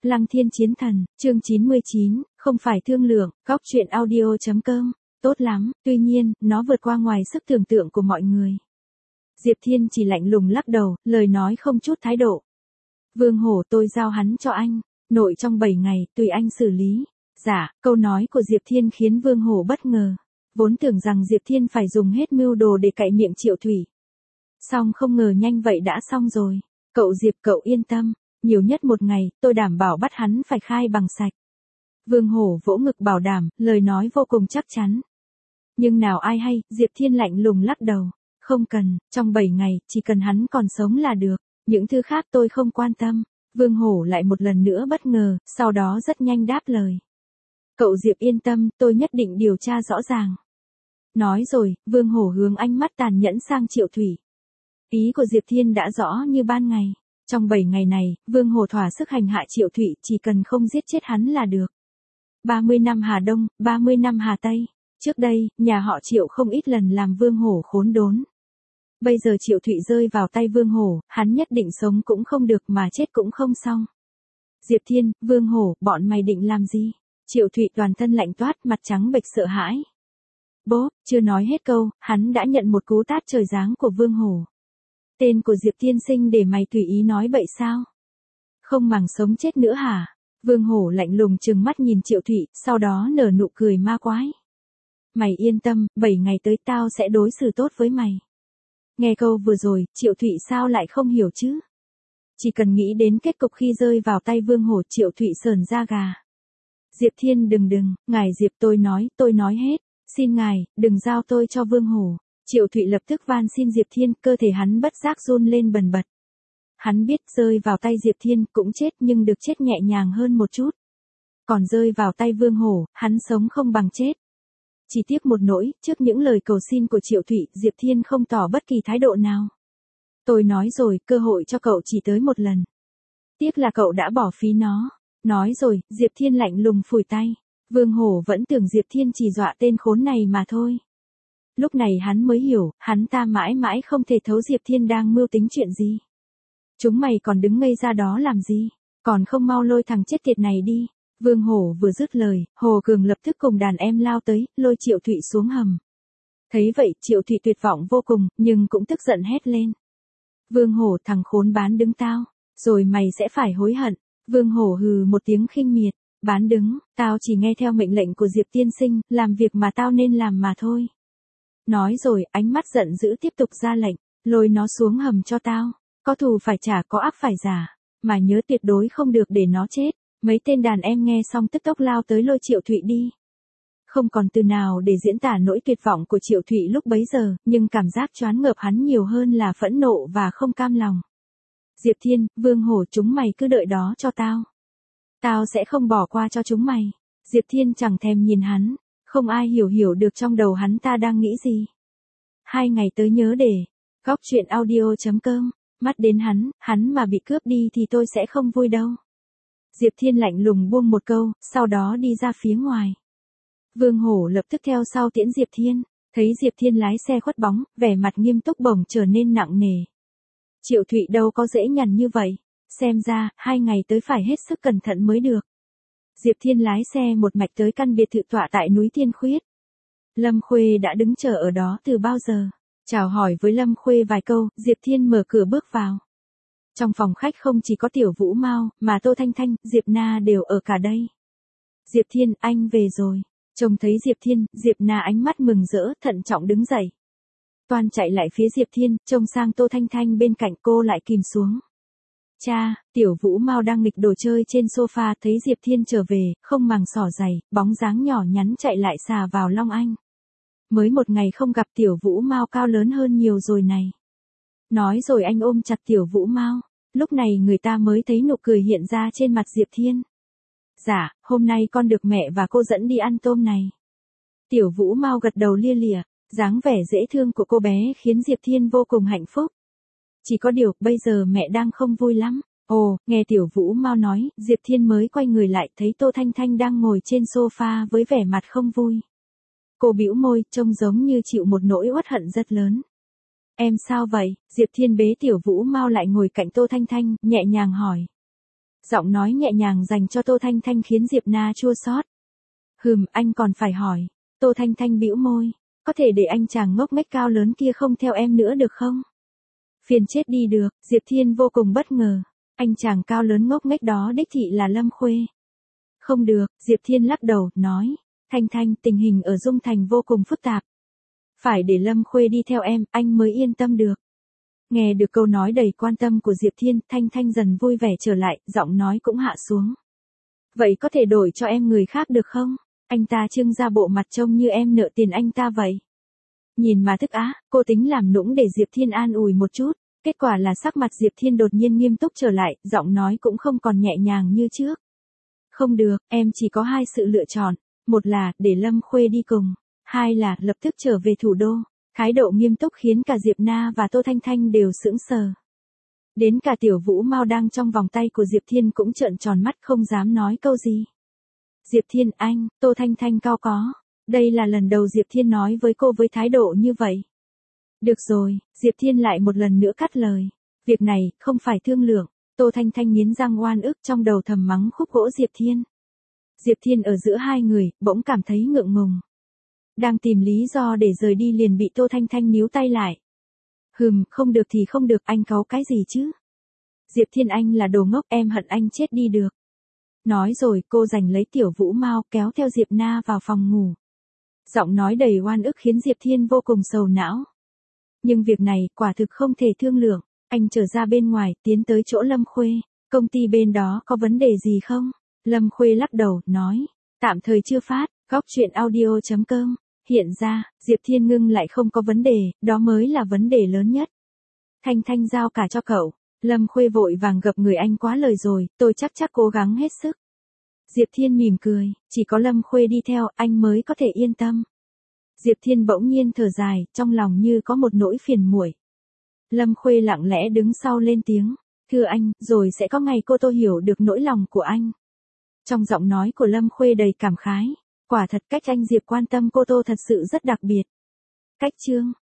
Lăng Thiên Chiến Thần, chương 99, không phải thương lượng, góc chuyện audio.com, tốt lắm, tuy nhiên, nó vượt qua ngoài sức tưởng tượng của mọi người. Diệp Thiên chỉ lạnh lùng lắc đầu, lời nói không chút thái độ. Vương Hổ tôi giao hắn cho anh, nội trong 7 ngày, tùy anh xử lý. Dạ, câu nói của Diệp Thiên khiến Vương Hổ bất ngờ. Vốn tưởng rằng Diệp Thiên phải dùng hết mưu đồ để cạy miệng Triệu Thủy. Xong không ngờ nhanh vậy đã xong rồi. Cậu Diệp cậu yên tâm, nhiều nhất một ngày, tôi đảm bảo bắt hắn phải khai bằng sạch. Vương Hổ vỗ ngực bảo đảm, lời nói vô cùng chắc chắn. Nhưng nào ai hay, Diệp Thiên lạnh lùng lắc đầu. Không cần, trong 7 ngày, chỉ cần hắn còn sống là được. Những thứ khác tôi không quan tâm. Vương Hổ lại một lần nữa bất ngờ, sau đó rất nhanh đáp lời. Cậu Diệp yên tâm, tôi nhất định điều tra rõ ràng. Nói rồi, Vương Hổ hướng ánh mắt tàn nhẫn sang Triệu Thủy. Ý của Diệp Thiên đã rõ như ban ngày. Trong 7 ngày này, Vương Hổ thỏa sức hành hạ Triệu Thủy, chỉ cần không giết chết hắn là được. 30 năm Hà Đông, 30 năm Hà Tây. Trước đây, nhà họ Triệu không ít lần làm Vương Hổ khốn đốn. Bây giờ Triệu Thụy rơi vào tay Vương Hổ, hắn nhất định sống cũng không được mà chết cũng không xong. Diệp Thiên, Vương Hổ, bọn mày định làm gì? Triệu Thụy toàn thân lạnh toát, mặt trắng bệch sợ hãi. Bố, chưa nói hết câu, hắn đã nhận một cú tát trời giáng của Vương Hổ. Tên của Diệp Tiên sinh để mày tùy ý nói bậy sao? Không màng sống chết nữa hả? Vương Hổ lạnh lùng trừng mắt nhìn Triệu Thụy, sau đó nở nụ cười ma quái. Mày yên tâm, 7 ngày tới tao sẽ đối xử tốt với mày. Nghe câu vừa rồi, Triệu Thụy sao lại không hiểu chứ? Chỉ cần nghĩ đến kết cục khi rơi vào tay Vương Hổ, Triệu Thụy sờn da gà. Diệp Thiên đừng, ngài Diệp tôi nói hết, xin ngài, đừng giao tôi cho Vương Hổ. Triệu Thụy lập tức van xin Diệp Thiên, cơ thể hắn bất giác run lên bần bật. Hắn biết rơi vào tay Diệp Thiên cũng chết nhưng được chết nhẹ nhàng hơn một chút. Còn rơi vào tay Vương Hổ, hắn sống không bằng chết. Chỉ tiếc một nỗi, trước những lời cầu xin của Triệu Thụy, Diệp Thiên không tỏ bất kỳ thái độ nào. Tôi nói rồi, cơ hội cho cậu chỉ tới một lần. Tiếc là cậu đã bỏ phí nó. Nói rồi, Diệp Thiên lạnh lùng phủi tay. Vương Hổ vẫn tưởng Diệp Thiên chỉ dọa tên khốn này mà thôi. Lúc này hắn mới hiểu, hắn ta mãi mãi không thể thấu Diệp Thiên đang mưu tính chuyện gì. Chúng mày còn đứng ngây ra đó làm gì, còn không mau lôi thằng chết tiệt này đi. Vương Hổ vừa dứt lời, Hồ Cường lập tức cùng đàn em lao tới, lôi Triệu Thụy xuống hầm. Thấy vậy, Triệu Thụy tuyệt vọng vô cùng, nhưng cũng tức giận hét lên. Vương Hổ, thằng khốn bán đứng tao, rồi mày sẽ phải hối hận. Vương Hổ hừ một tiếng khinh miệt, bán đứng, tao chỉ nghe theo mệnh lệnh của Diệp tiên sinh, làm việc mà tao nên làm mà thôi. Nói rồi, ánh mắt giận dữ tiếp tục ra lệnh, lôi nó xuống hầm cho tao, có thù phải trả, có ác phải trả, mà nhớ tuyệt đối không được để nó chết. Mấy tên đàn em nghe xong tức tốc lao tới lôi Triệu Thụy đi. Không còn từ nào để diễn tả nỗi tuyệt vọng của Triệu Thụy lúc bấy giờ, nhưng cảm giác choáng ngợp hắn nhiều hơn là phẫn nộ và không cam lòng. Diệp Thiên, Vương Hổ, chúng mày cứ đợi đó cho tao. Tao sẽ không bỏ qua cho chúng mày. Diệp Thiên chẳng thèm nhìn hắn, không ai hiểu được trong đầu hắn ta đang nghĩ gì. 2 ngày tới nhớ để, góc chuyện audio.com, mắt đến hắn mà bị cướp đi thì tôi sẽ không vui đâu. Diệp Thiên lạnh lùng buông một câu, sau đó đi ra phía ngoài. Vương Hổ lập tức theo sau tiễn Diệp Thiên, thấy Diệp Thiên lái xe khuất bóng, vẻ mặt nghiêm túc bỗng trở nên nặng nề. Triệu Thụy đâu có dễ nhằn như vậy, xem ra, 2 ngày tới phải hết sức cẩn thận mới được. Diệp Thiên lái xe một mạch tới căn biệt thự tọa tại núi Thiên Khuyết. Lâm Khuê đã đứng chờ ở đó từ bao giờ. Chào hỏi với Lâm Khuê vài câu, Diệp Thiên mở cửa bước vào. Trong phòng khách không chỉ có Tiểu Vũ Mao, mà Tô Thanh Thanh, Diệp Na đều ở cả đây. Diệp Thiên, anh về rồi. Trông thấy Diệp Thiên, Diệp Na ánh mắt mừng rỡ, thận trọng đứng dậy. Toan chạy lại phía Diệp Thiên, trông sang Tô Thanh Thanh bên cạnh cô lại kìm xuống. Cha, Tiểu Vũ Mao đang nghịch đồ chơi trên sofa thấy Diệp Thiên trở về, không màng xỏ giày, bóng dáng nhỏ nhắn chạy lại xà vào Long Anh. Mới một ngày không gặp Tiểu Vũ Mao cao lớn hơn nhiều rồi này. Nói rồi anh ôm chặt Tiểu Vũ Mao, lúc này người ta mới thấy nụ cười hiện ra trên mặt Diệp Thiên. Dạ, hôm nay con được mẹ và cô dẫn đi ăn tôm này. Tiểu Vũ Mao gật đầu lia lịa, dáng vẻ dễ thương của cô bé khiến Diệp Thiên vô cùng hạnh phúc. Chỉ có điều, bây giờ mẹ đang không vui lắm. Ồ, nghe Tiểu Vũ Mao nói, Diệp Thiên mới quay người lại thấy Tô Thanh Thanh đang ngồi trên sofa với vẻ mặt không vui. Cô bĩu môi, trông giống như chịu một nỗi uất hận rất lớn. Em sao vậy? Diệp Thiên bế Tiểu Vũ Mao lại ngồi cạnh Tô Thanh Thanh, nhẹ nhàng hỏi. Giọng nói nhẹ nhàng dành cho Tô Thanh Thanh khiến Diệp Na chua xót. Anh còn phải hỏi. Tô Thanh Thanh bĩu môi. Có thể để anh chàng ngốc nghếch cao lớn kia không theo em nữa được không? Phiền chết đi được, Diệp Thiên vô cùng bất ngờ. Anh chàng cao lớn ngốc nghếch đó đích thị là Lâm Khuê. Không được, Diệp Thiên lắc đầu, nói. Thanh Thanh, tình hình ở Dung Thành vô cùng phức tạp. Phải để Lâm Khuê đi theo em, anh mới yên tâm được. Nghe được câu nói đầy quan tâm của Diệp Thiên, Thanh Thanh dần vui vẻ trở lại, giọng nói cũng hạ xuống. Vậy có thể đổi cho em người khác được không? Anh ta trưng ra bộ mặt trông như em nợ tiền anh ta vậy. Nhìn mà thức á, cô tính làm nũng để Diệp Thiên an ủi một chút. Kết quả là sắc mặt Diệp Thiên đột nhiên nghiêm túc trở lại, giọng nói cũng không còn nhẹ nhàng như trước. Không được, em chỉ có hai sự lựa chọn. Một là, để Lâm Khuê đi cùng. Hai là, lập tức trở về thủ đô. Thái độ nghiêm túc khiến cả Diệp Na và Tô Thanh Thanh đều sững sờ. Đến cả Tiểu Vũ Mao đang trong vòng tay của Diệp Thiên cũng trợn tròn mắt không dám nói câu gì. Diệp Thiên anh, Tô Thanh Thanh cao có. Đây là lần đầu Diệp Thiên nói với cô với thái độ như vậy. Được rồi, Diệp Thiên lại một lần nữa cắt lời. Việc này, không phải thương lượng. Tô Thanh Thanh nghiến răng oan ức trong đầu thầm mắng khúc gỗ Diệp Thiên. Diệp Thiên ở giữa hai người, bỗng cảm thấy ngượng ngùng. Đang tìm lý do để rời đi liền bị Tô Thanh Thanh níu tay lại. Không được thì không được, anh cáu cái gì chứ? Diệp Thiên anh là đồ ngốc, em hận anh chết đi được. Nói rồi cô giành lấy Tiểu Vũ Mao kéo theo Diệp Na vào phòng ngủ. Giọng nói đầy oan ức khiến Diệp Thiên vô cùng sầu não. Nhưng việc này quả thực không thể thương lượng. Anh trở ra bên ngoài, tiến tới chỗ Lâm Khuê. Công ty bên đó có vấn đề gì không? Lâm Khuê lắc đầu, nói. Tạm thời chưa phát, góc chuyện audio.com. Hiện ra, Diệp Thiên ngưng lại không có vấn đề, đó mới là vấn đề lớn nhất. Thanh Thanh giao cả cho cậu. Lâm Khuê vội vàng gập người anh quá lời rồi, tôi chắc cố gắng hết sức. Diệp Thiên mỉm cười, chỉ có Lâm Khuê đi theo, anh mới có thể yên tâm. Diệp Thiên bỗng nhiên thở dài, trong lòng như có một nỗi phiền muội. Lâm Khuê lặng lẽ đứng sau lên tiếng, thưa anh, rồi sẽ có ngày cô Tô hiểu được nỗi lòng của anh. Trong giọng nói của Lâm Khuê đầy cảm khái, quả thật cách anh Diệp quan tâm cô Tô thật sự rất đặc biệt. Cách chương